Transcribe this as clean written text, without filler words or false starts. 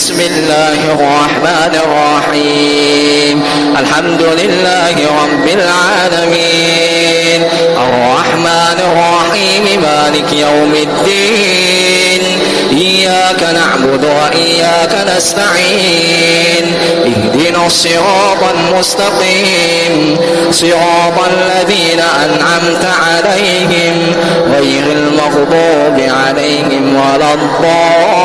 بسم الله الرحمن الرحيم الحمد لله رب العالمين الرحمن الرحيم مالك يوم الدين إياك نعبد وإياك نستعين اهدنا الصراط المستقيم صراط الذين أنعمت عليهم غير المغضوب عليهم ولا الضالين